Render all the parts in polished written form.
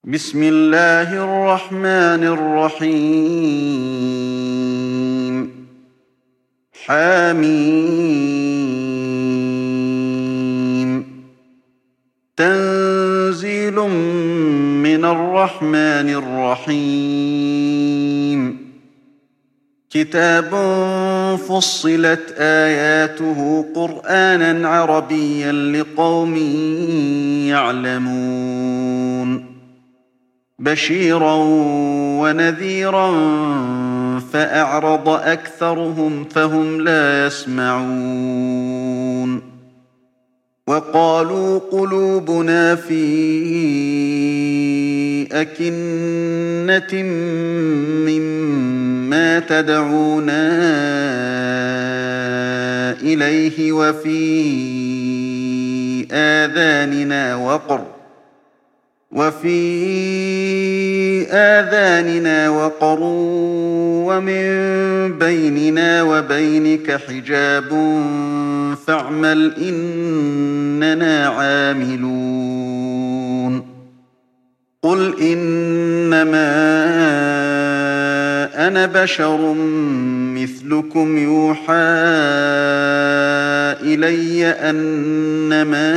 بسم الله الرحمن الرحيم. حميم. تنزيل من الرحمن الرحيم. كتاب فصلت آياته قرآنا عربيا لقوم يعلمون. بشيرا ونذيرا فأعرض أكثرهم فهم لا يسمعون. وقالوا قلوبنا في أكنة مما تدعونا إليه وفي آذاننا وقر ومن بيننا وبينك حجاب فاعمل إننا عاملون. قل إنما أنا بشر مثلكم يوحى إلي أنما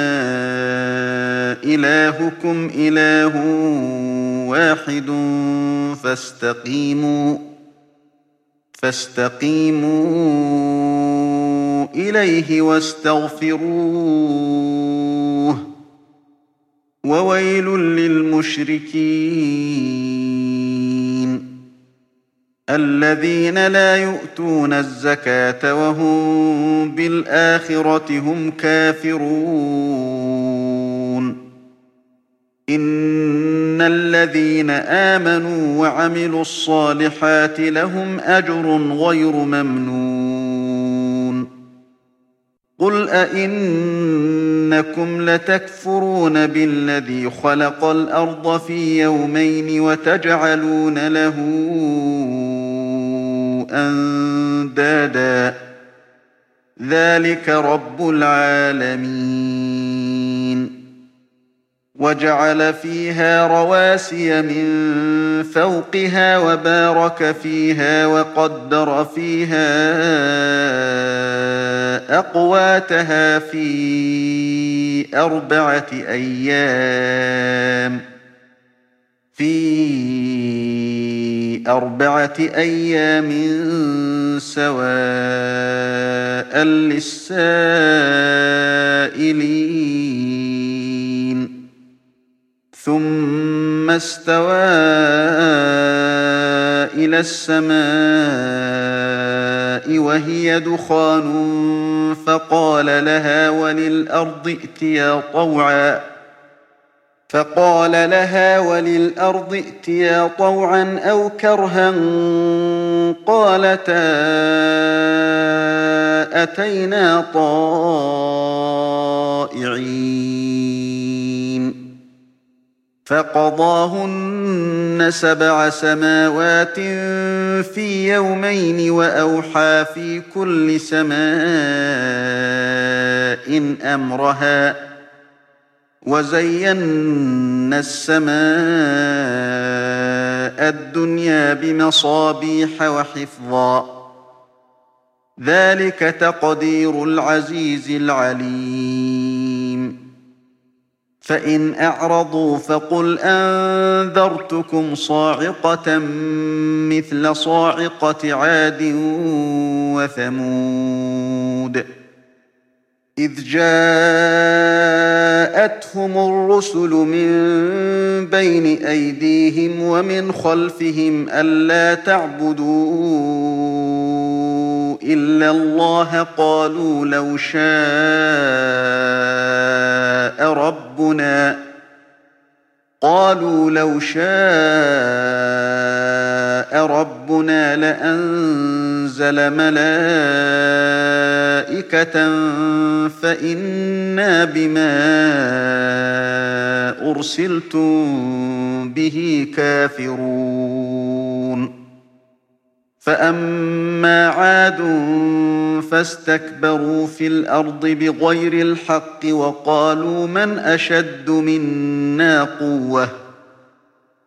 إلهكم إله واحد فاستقيموا إليه واستغفروه. وويل للمشركين الذين لا يؤتون الزكاة وهم بالآخرة هم كافرون. إن الذين آمنوا وعملوا الصالحات لهم أجر غير ممنون. قل أئنكم لتكفرون بالذي خلق الأرض في يومين وتجعلون له أندادا ذلك رب العالمين. وجعل فيها رواسي من فوقها وبارك فيها وقدر فيها أقواتها في أربعة أيام سواء للسائلين. ثم استوى إلى السماء وهي دخان فقال لها وللأرض ائتيا طوعا أو كرها قالتا أتينا طائعين. فقضاهن 7 سماوات في يومين وأوحى في كل سماء أمرها وزينا السماء الدنيا بمصابيح وحفظا. ذلك تقدير العزيز العليم. فإن أعرضوا فقل أنذرتكم صاعقة مثل صاعقة عاد وثمود إذ جاءتهم الرسل من بين أيديهم ومن خلفهم ألا تعبدوا إلا الله قالوا لو شاء ربنا لأنزل ملائكة فإنا بما أرسلتم به كافرون. فأما عاد فاستكبروا في الأرض بغير الحق وقالوا من أشد منا قوة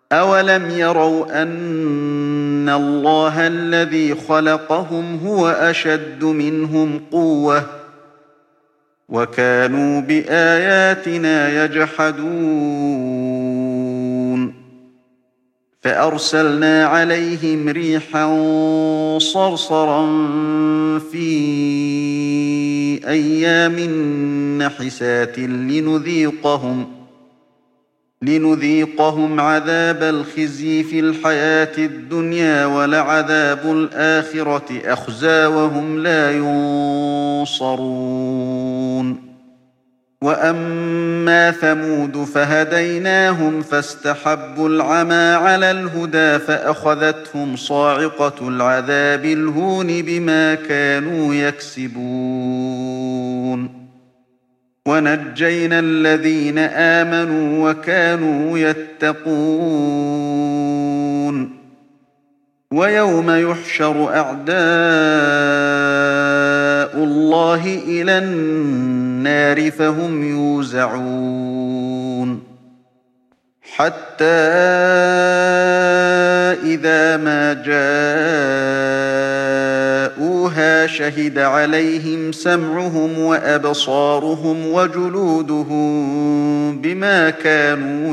أولم يروا أن الله الذي خلقهم هو أشد منهم قوة وكانوا بآياتنا يجحدون فأرسلنا عليهم ريحا صرصرا في أيام نحسات لنذيقهم عذاب الخزي في الحياة الدنيا ولعذاب الآخرة أخزى وهم لا ينصرون وأما ثمود فهديناهم فاستحبوا العمى على الهدى فأخذتهم صاعقة العذاب الهون بما كانوا يكسبون ونجينا الذين آمنوا وكانوا يتقون ويوم يحشر أعداء الله إلى النار فهم يوزعون حتى إذا ما جاءوها شهد عليهم سمعهم وأبصارهم وجلودهم بما كانوا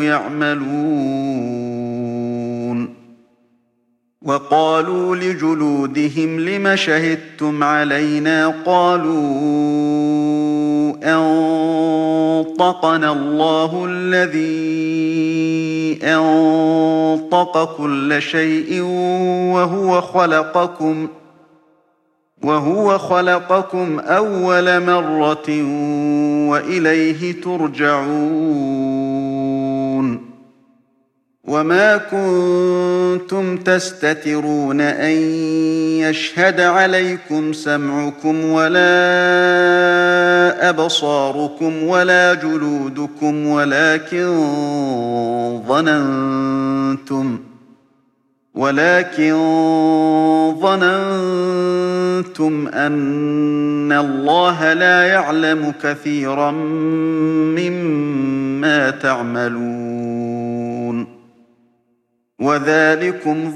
يعملون وقالوا لجلودهم لم شهدتم علينا قالوا أنطقنا الله الذي أنطق كل شيء وهو خلقكم أول مرة وإليه ترجعون وما كنتم تستترون أن يشهد عليكم سمعكم ولا أبصاركم ولا جلودكم ولكن ظننتم أن الله لا يعلم كثيرا مما تعملون وذلكم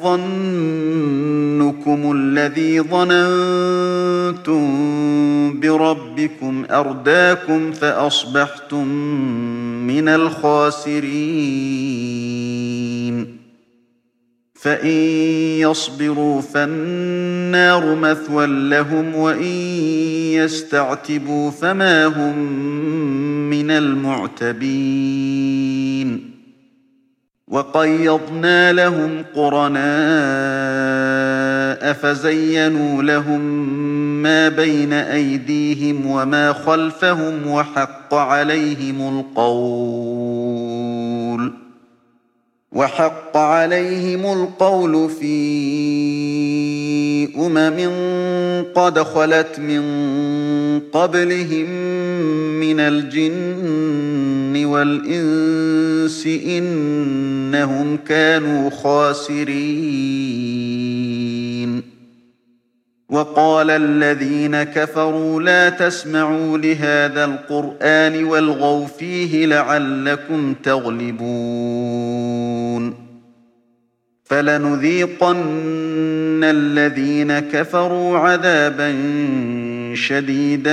ظنكم الذي ظننتم بربكم أرداكم فأصبحتم من الخاسرين فإن يصبروا فالنار مثوى لهم وإن يستعتبوا فما هم من المعتبين وقيضنا لهم قرناء فزينوا لهم ما بين أيديهم وما خلفهم وحق عليهم القول في قد خلت من قبلهم من الجن والإنس إنهم كانوا خاسرين وقال الذين كفروا لا تسمعوا لهذا القرآن والغوا فيه لعلكم تغلبون فلنذيقن الذين كفروا عذابا شديدا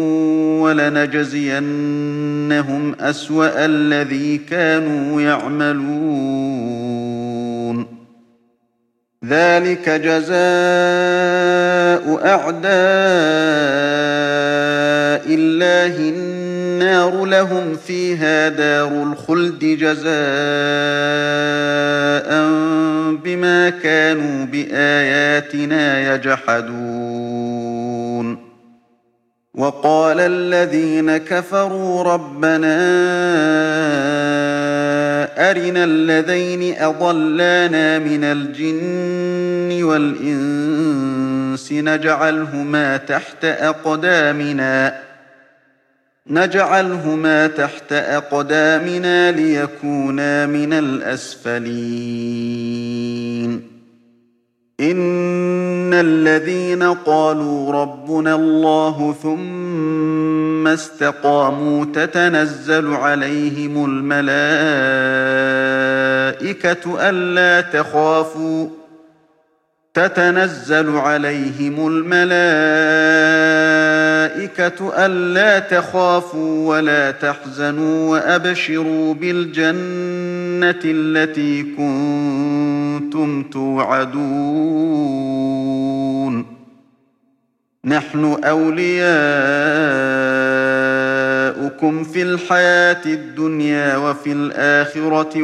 ولنجزينهم أسوأ الذي كانوا يعملون ذلك جزاء أعداء الله النار لهم فيها دار الخلد جزاء بما كانوا بآياتنا يجحدون وقال الذين كفروا ربنا أرنا الذين أضلانا من الجن والإنس نجعلهما تحت أقدامنا ليكونا من الأسفلين إن الذين قالوا ربنا الله ثم ثم استقاموا تتنزل عليهم الملائكة ألا تخافوا ولا تحزنوا وأبشروا بالجنة التي كنتم توعدون نحن أولياؤكم في الحياة الدنيا وفي الآخرة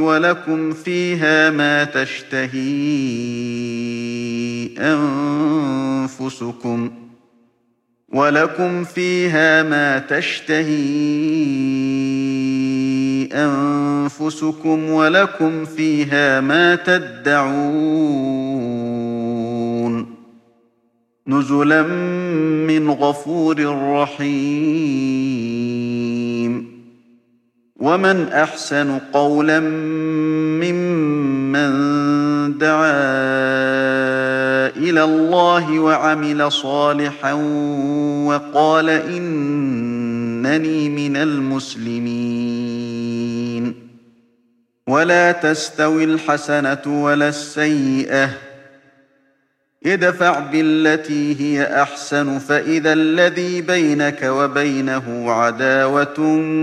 ولكم فيها ما تشتهي أنفسكم ولكم فيها ما تدعون نزلا من غفور رحيم ومن أحسن قولا ممن دعا إلى الله وعمل صالحا وقال إنني من المسلمين ولا تستوي الحسنة ولا السيئة ادفع بالتي هي أحسن فإذا الذي بينك وبينه عداوة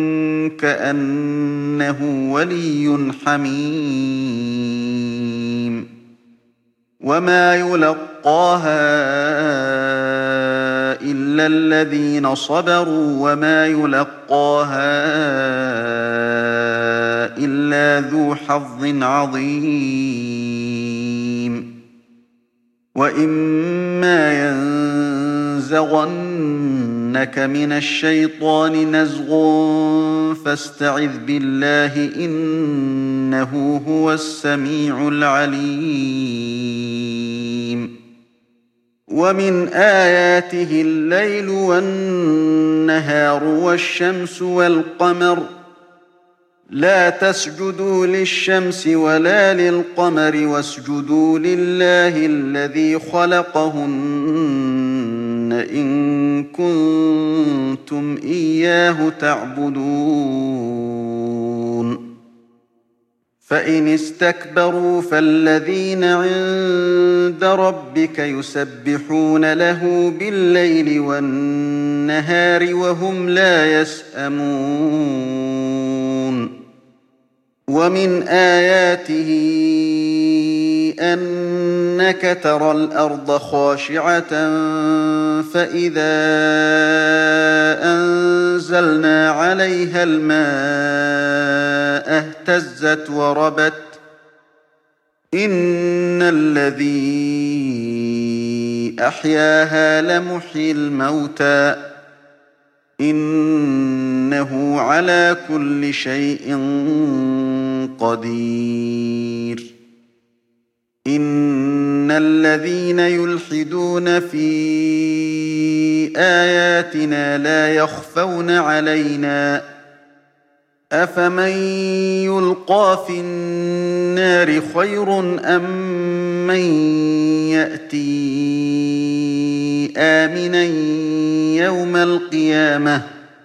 كأنه ولي حميم وما يلقاها إلا الذين صبروا وما يلقاها إلا ذو حظ عظيم وإما ينزغنك من الشيطان نزغ فاستعذ بالله إنه هو السميع العليم ومن آياته الليل والنهار والشمس والقمر لا تسجدوا للشمس ولا للقمر واسجدوا لله الذي خلقهن إن كنتم إياه تعبدون فإن استكبروا فالذين عند ربك يسبحون له بالليل والنهار وهم لا يسأمون ومن آياته أنك ترى الأرض خاشعة فإذا أنزلنا عليها الماء اهتزت وربت إن الذي أحياها لمحيي الموتى إنه على كل شيء قدير إن الذين يلحدون في آياتنا لا يخفون علينا أفمن يلقى في النار خير أم من يأتي آمنا يوم القيامة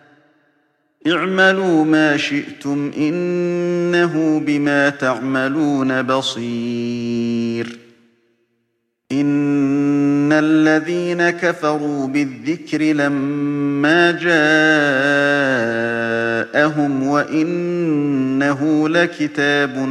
اعملوا ما شئتم إنه بما تعملون بصير إن الذين كفروا بالذكر لما جاءهم وإنه لكتاب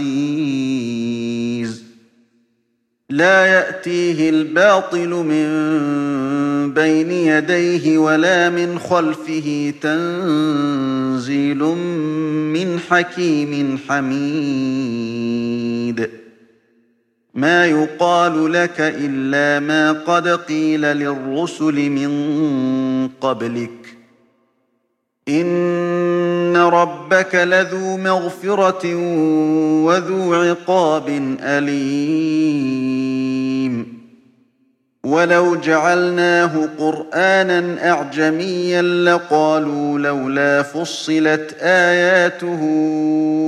عزيز لا يأتيه الباطل من بين يديه ولا من خلفه تنزيل من حكيم حميد ما يقال لك إلا ما قد قيل للرسل من قبلك إن ربك لذو مغفرة وذو عقاب أليم ولو جعلناه قرآنا أعجميا لقالوا لولا فصلت آياته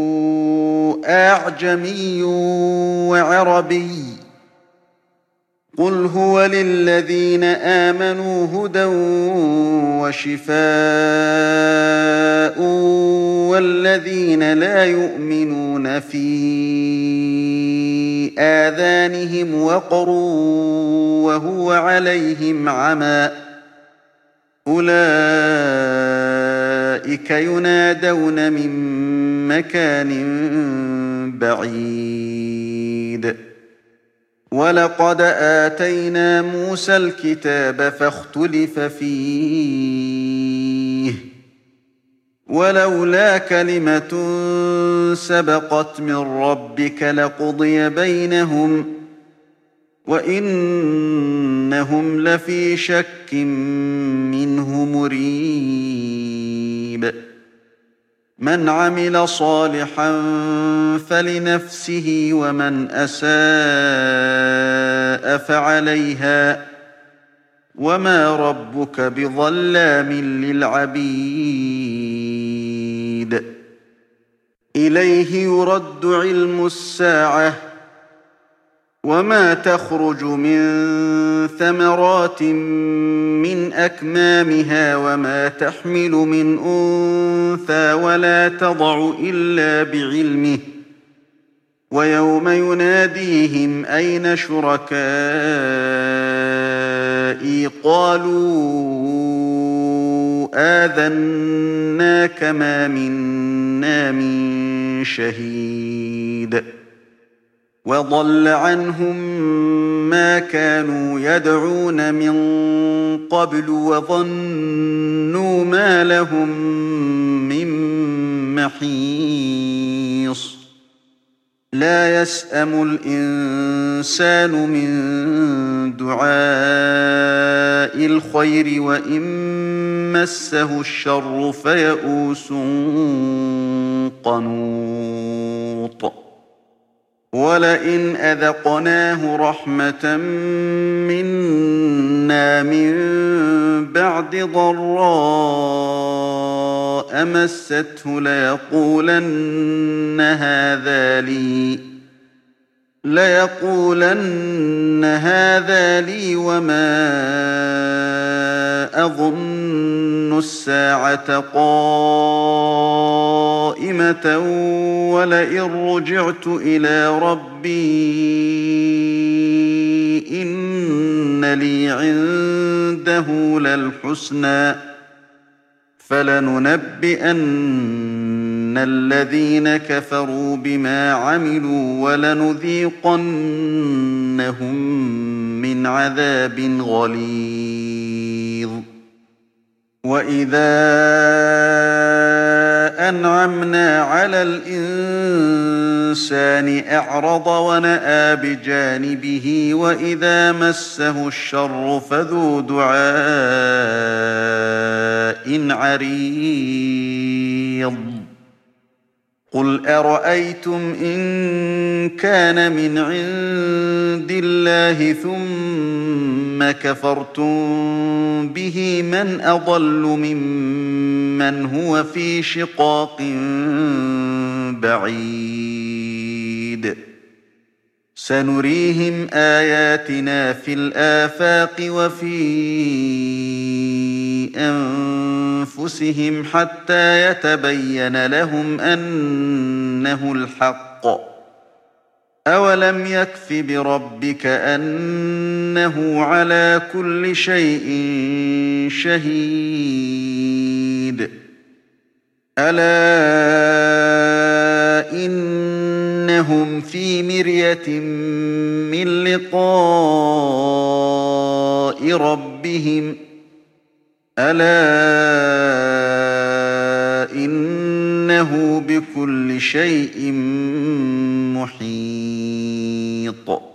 أعجمي وعربي قل هو للذين آمنوا هدى وشفاء والذين لا يؤمنون في آذانهم وقر وهو عليهم عمى أولئك ينادون من مكان بعيد ولقد آتينا موسى الكتاب فاختلف فيه ولولا كلمة سبقت من ربك لقضي بينهم وإنهم لفي شك منه مريب من عمل صالحا فلنفسه ومن أساء فعليها وما ربك بظلام للعبيد إليه يرد علم الساعة وما تخرج من ثمرات من أكمامها وما تحمل من أنثى ولا تضع إلا بعلمه ويوم يناديهم أين شركائي قالوا آذناك ما منا من شهيد وضل عنهم ما كانوا يدعون من قبل وظنوا ما لهم من محيص لا يسأم الإنسان من دعاء الخير وإن مسه الشر فيئوس قنوط ولئن أذقناه رحمة منا من بعد ضراء مسته ليقولن هذا لي وما أظن الساعة قائمة ولئن رجعت إلى ربي إن لي عنده للحسنى فلننبئن الذين كفروا بما عملوا ولنذيقنهم من عذاب غليظ وإذا أنعمنا على الإنسان أعرض ونأى بجانبه وإذا مسه الشر فذو دعاء عريض قل أرأيتم إن كان من عند الله ثم كفرتم به من أضل ممن هو في شقاق بعيد سنريهم آياتنا في الآفاق وفي أنفسهم حتى يتبين لهم أنه الحق أولم يكف بربك أنه على كل شيء شهيد ألا إنهم في مرية من لقاء ربهم ألا إنه بكل شيء محيط